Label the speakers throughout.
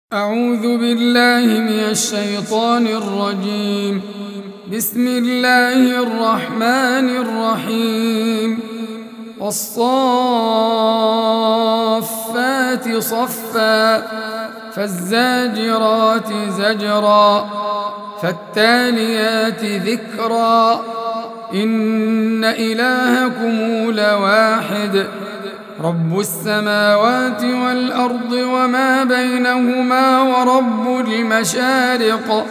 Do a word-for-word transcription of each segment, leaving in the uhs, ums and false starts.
Speaker 1: أعوذ بالله من الشيطان الرجيم. بسم الله الرحمن الرحيم. والصافات صفا فالزاجرات زجرا فالتاليات ذكرا إن إلهكم لواحد رب السماوات والأرض وما بينهما ورب المشارق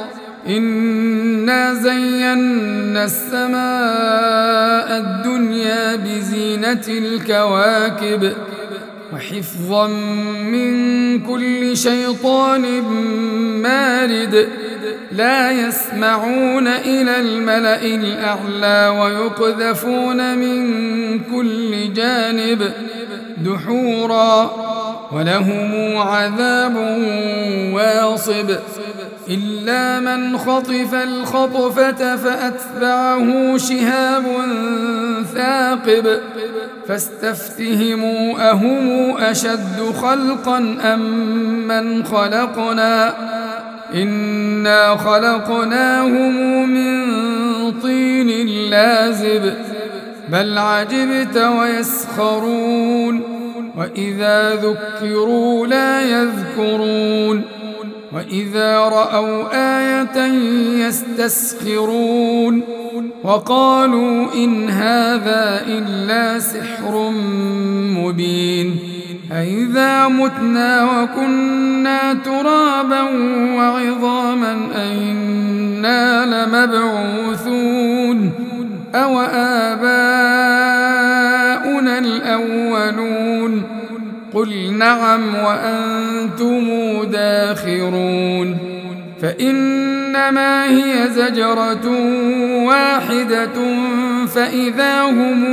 Speaker 1: إنا زينا السماء الدنيا بزينة الكواكب وحفظا من كل شيطان مارد لا يسمعون إلى الملأ الأعلى ويقذفون من كل جانب دحورا ولهم عذاب واصب إلا من خطف الخطفة فأتبعه شهاب ثاقب فاستفتهموا أهم أشد خلقا أم من خلقنا إنا خلقناهم من طين لازب بل عجبت ويسخرون وإذا ذكروا لا يذكرون وإذا رأوا آية يستسخرون وقالوا إن هذا إلا سحر مبين أإذا متنا وكنا ترابا وعظاما أإنا لمبعوثون أو آباؤنا الأولون قل نعم وأنتم داخرون فإنما هي زجرة واحدة فإذا هم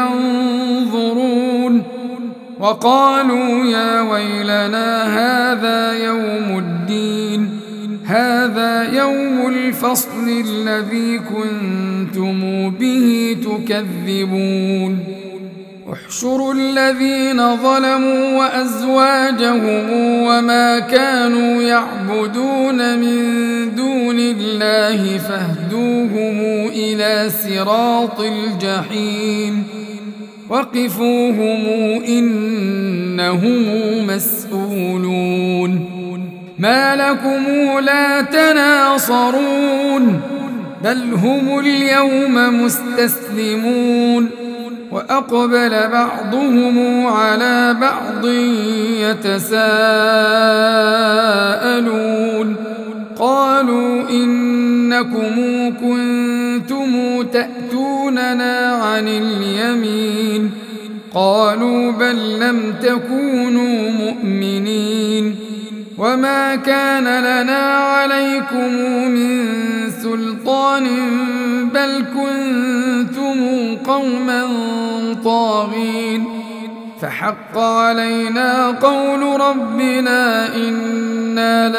Speaker 1: ينظرون وقالوا يا ويلنا هذا يوم الدين هذا يوم الفصل الذي كنتم به تكذبون احشروا الذين ظلموا وأزواجهم وما كانوا يعبدون من دون الله فاهدوهم إلى صراط الجحيم وقفوهم إنهم مسؤولون ما لكم لا تناصرون بل هم اليوم مستسلمون وأقبل بعضهم على بعض يتساءلون قالوا إنكم كنتم تأتوننا عن اليمين قالوا بل لم تكونوا مؤمنين وما كان لنا عليكم من سلطان بل كنتم قوما طاغين فحق علينا قول ربنا إنا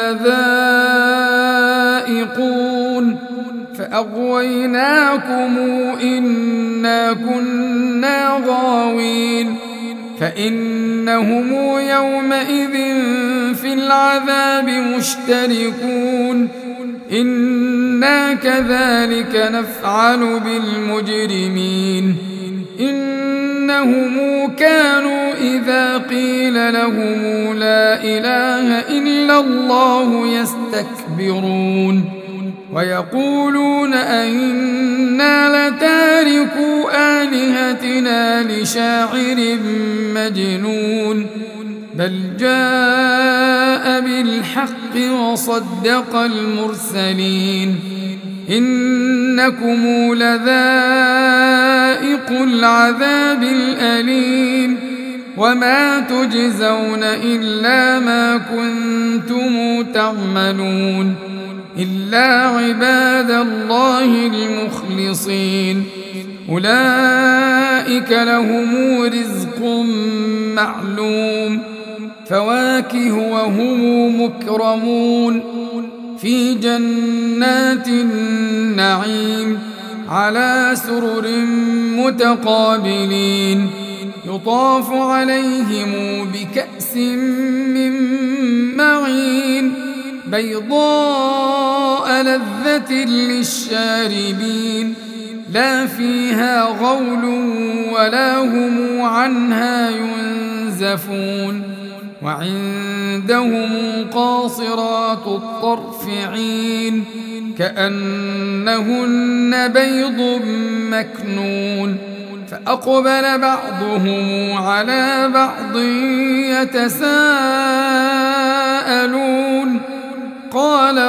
Speaker 1: لذائقون فأغويناكم إنا كنا غاوين فإنهم يومئذ في العذاب مشتركون إنا كذلك نفعل بالمجرمين إنهم كانوا إذا قيل لهم لا إله إلا الله يستكبرون ويقولون أئنا لتاركو آلهتنا لشاعر مجنون بل جاء بالحق وصدق المرسلين إنكم لذائق العذاب الأليم وما تجزون إلا ما كنتم تعملون إلا عباد الله المخلصين أولئك لهم رزق معلوم فواكه وهم مكرمون في جنات النعيم على سرر متقابلين يطاف عليهم بكأس من معين بيضاء لذة للشاربين لا فيها غول ولا هم عنها ينزفون وعندهم قاصرات الطرف عين كأنهن بيض مكنون فأقبل بعضهم على بعض يتساءلون قال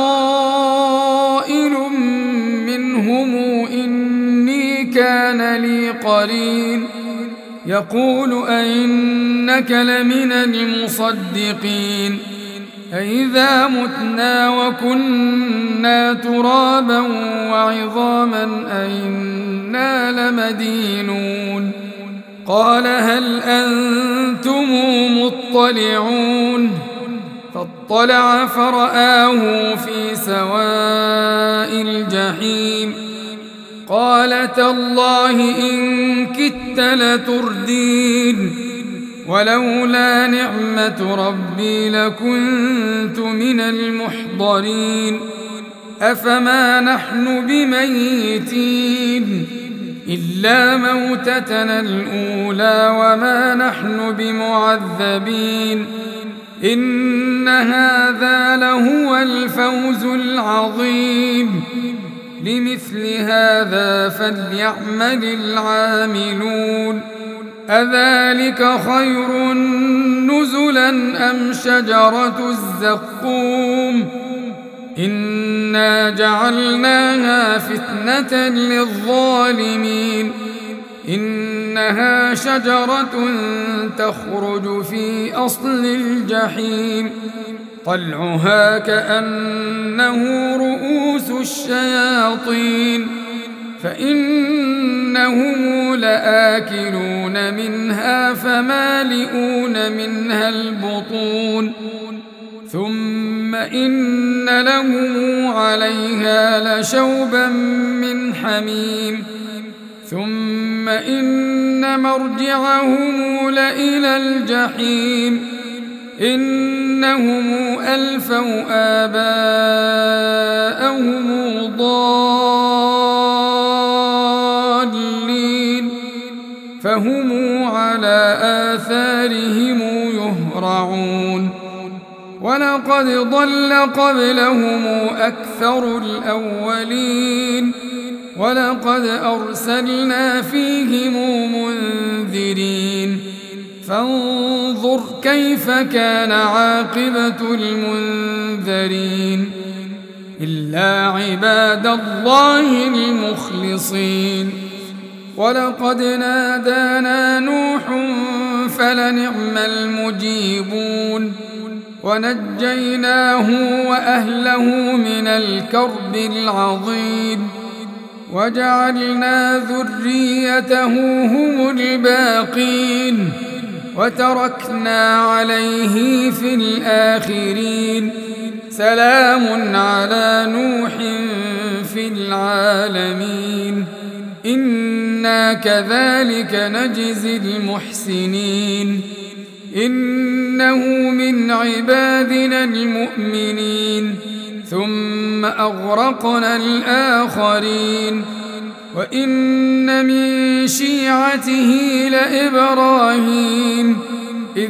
Speaker 1: قائل منهم إني كان لي قرين يقول أئنك لمن المصدقين أئذا متنا وكنا ترابا وعظاما أئنا لمدينون قال هل أنتم مطلعون فاطلع فرآه في سواء الجحيم قال تالله إن كدت لتردين ولولا نعمة ربي لكنت من المحضرين أفما نحن بميتين إلا موتتنا الأولى وما نحن بمعذبين إن هذا لهو الفوز العظيم لمثل هذا فليعمل العاملون أذلك خير نزلا أم شجرة الزقوم إنا جعلناها فتنة للظالمين إنها شجرة تخرج في أصل الجحيم طلعها كأنه رؤوس الشياطين فإنهم لآكلون منها فمالئون منها البطون ثم إن لهم عليها لشوبا من حميم ثم إن مرجعهم لإلى الجحيم إنهم ألفوا آباءهم ضالين فهم على آثارهم يهرعون ولقد ضل قبلهم أكثر الأولين ولقد أرسلنا فيهم منذرين فانظر كيف كان عاقبة المنذرين إلا عباد الله المخلصين ولقد نادانا نوح فلنعم المجيبون ونجيناه وأهله من الكرب العظيم وجعلنا ذريته هم الباقين وتركنا عليه في الآخرين سلام على نوح في العالمين إنا كذلك نجزي المحسنين إنه من عبادنا المؤمنين ثم أغرقنا الآخرين وإن من شيعته لإبراهيم إذ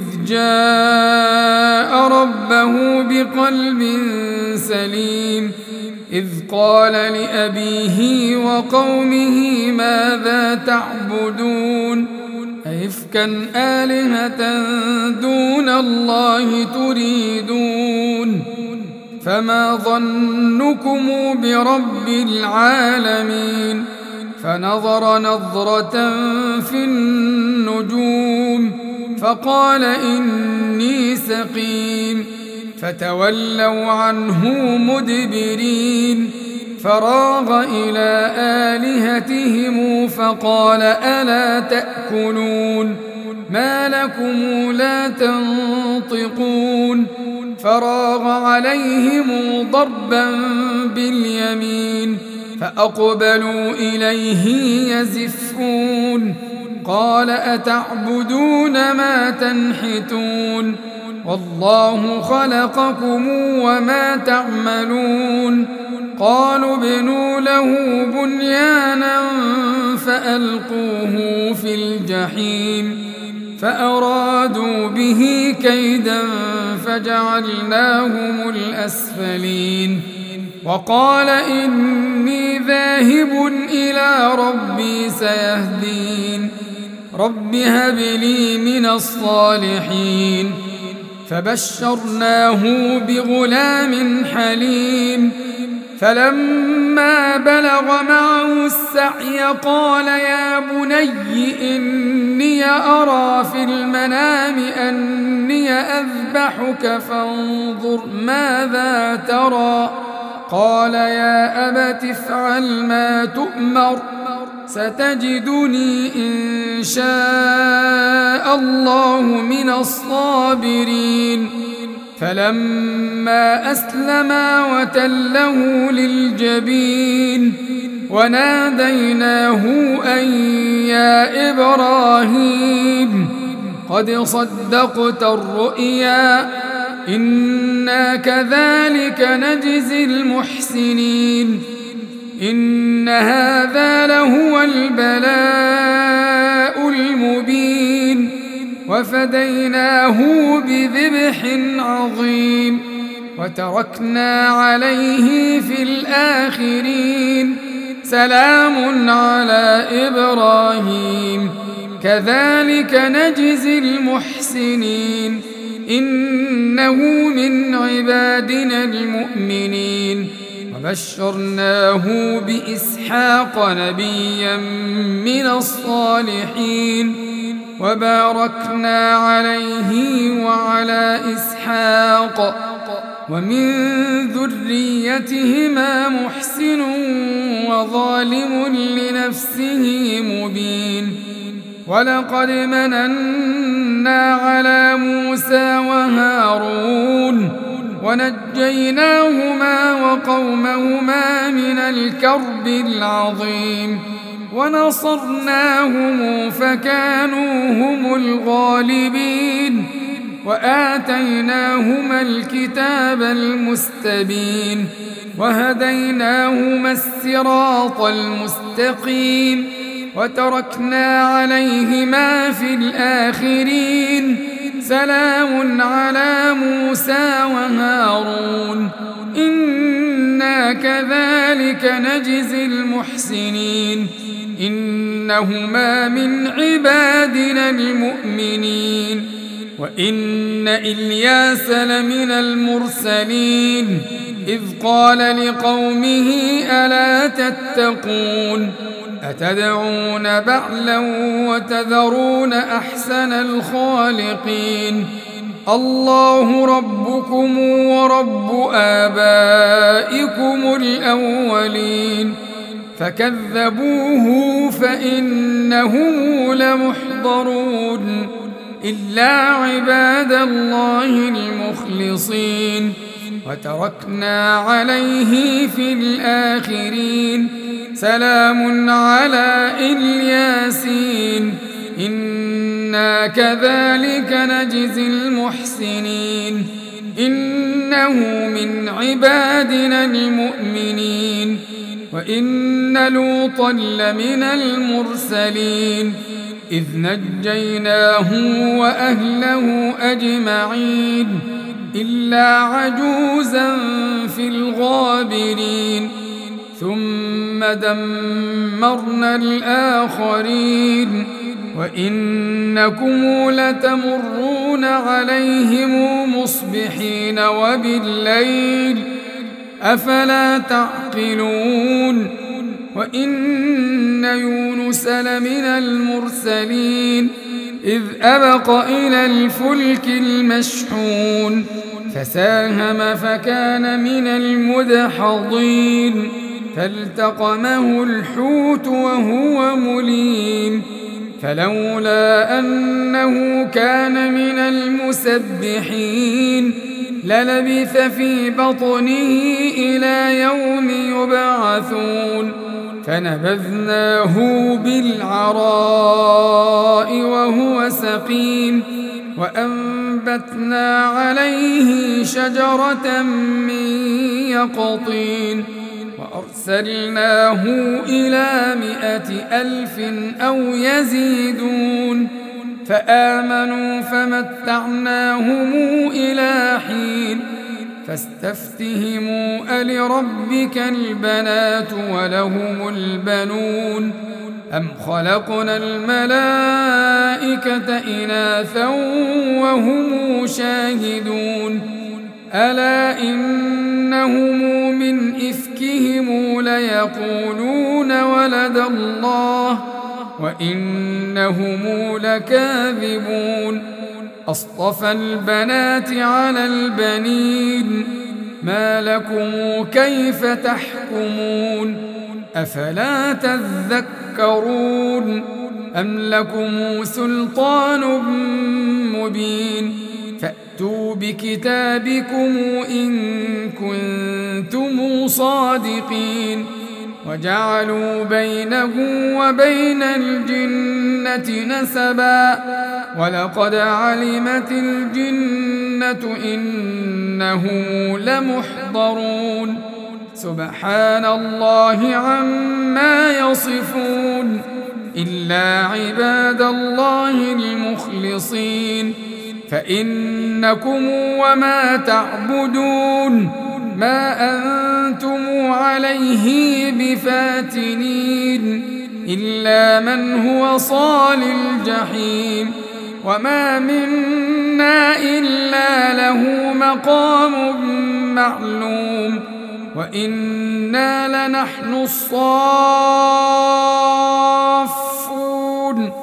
Speaker 1: جاء ربه بقلب سليم إذ قال لأبيه وقومه ماذا تعبدون أئفكا آلهة دون الله تريدون فما ظنكم برب العالمين فنظر نظرة في النجوم فقال إني سقيم فتولوا عنه مدبرين فراغ إلى آلهتهم فقال ألا تأكلون ما لكم لا تنطقون فراغ عليهم ضربا باليمين فأقبلوا إليه يزفون قال أتعبدون ما تنحتون والله خلقكم وما تعملون قالوا ابنوا له بنيانا فألقوه في الجحيم فأرادوا به كيدا فجعلناهم الأسفلين وقال إني ذاهب إلى ربي سيهدين رب هب لي من الصالحين فبشرناه بغلام حليم فلما بلغ معه السعي قال يا بني إني أرى في المنام أني أذبحك فانظر ماذا ترى قال يا أبت افعل ما تؤمر ستجدني إن شاء الله من الصابرين فلما أسلما وتله للجبين وناديناه أن يا إبراهيم قد صدقت الرؤيا إنا كذلك نجزي المحسنين إن هذا لهو البلاء المبين وفديناه بذبح عظيم وتركنا عليه في الآخرين سلام على إبراهيم كذلك نجزي المحسنين إنه من عبادنا المؤمنين وبشرناه بإسحاق نبيا من الصالحين وباركنا عليه وعلى إسحاق ومن ذريتهما محسن وظالم لنفسه مبين ولقد مننا على موسى وهارون ونجيناهما وقومهما من الكرب العظيم ونصرناهم فكانوا هم الغالبين وآتيناهما الكتاب المستبين وهديناهما الصراط المستقيم وتركنا عليهما في الآخرين سلام على موسى وهارون إنا كذلك نجزي المحسنين إنهما من عبادنا المؤمنين وإن إلياس لمن المرسلين إذ قال لقومه ألا تتقون أتدعون بعلا وتذرون أحسن الخالقين الله ربكم ورب آبائكم الأولين فكذبوه فإنهم لمحضرون إلا عباد الله المخلصين وتركنا عليه في الآخرين سلام على الياسين إنا كذلك نجزي المحسنين إنه من عبادنا المؤمنين وإن لوطا لمن المرسلين إذ نجيناه وأهله أجمعين إلا عجوزا في الغابرين ثم دمرنا الآخرين وإنكم لتمرون عليهم مصبحين وبالليل أفلا تعقلون وإن يونس لمن المرسلين إذ أبق إلى الفلك المشحون فساهم فكان من المدحضين فالتقمه الحوت وهو مليم فلولا أنه كان من المسبحين للبث في بطنه إلى يوم يبعثون فنبذناه بالعراء وهو سقيم وأنبتنا وأنبتنا عليه شجرة من يقطين وأرسلناه إلى مائة ألف أو يزيدون فآمنوا فمتعناهم إلى حين فاستفتهموا ألربك البنات ولهم البنون أم خلقنا الملائكة إناثا وهم شاهدون ألا إنهم من إفكهم ليقولون ولد الله وإنهم لكاذبون أصطفى البنات على البنين ما لكم كيف تحكمون أفلا تذكرون أم لكم سلطان مبين فأتوا بكتابكم إن كنتم صادقين وجعلوا بينه وبين الجنة نسبا ولقد علمت الجنة إنهم لمحضرون سبحان الله عما يصفون إلا عباد الله المخلصين فإنكم وما تعبدون ما أنتم عليه بفاتنين إلا من هو صال الجحيم وما منا إلا له مقام معلوم وإنا لنحن الصافون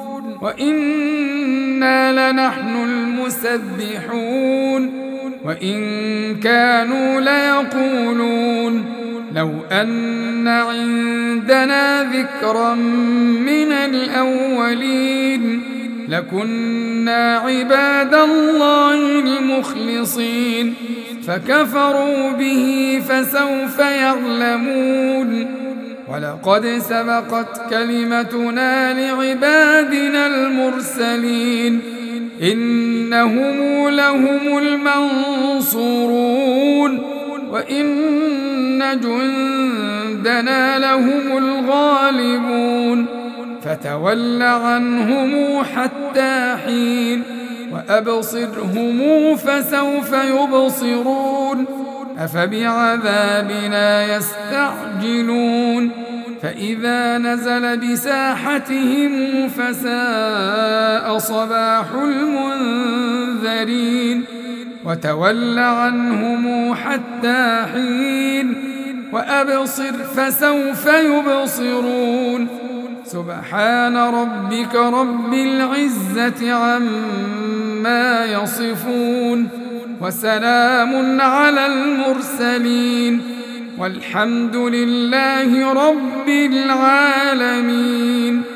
Speaker 1: وإنا لنحن المسبحون وإن كانوا ليقولون لو أن عندنا ذكرا من الأولين لكنا عباد الله المخلصين فكفروا به فسوف يعلمون ولقد سبقت كلمتنا لعبادنا المرسلين إنهم لهم المنصورون وإن جندنا لهم الغالبون فتول عنهم حتى حين وأبصرهم فسوف يبصرون أفبعذابنا يستعجلون فإذا نزل بساحتهم فساء صباح المنذرين وتول عنهم حتى حين وأبصر فسوف يبصرون سبحان ربك رب العزة عما يصفون وسلام على المرسلين والحمد لله رب العالمين.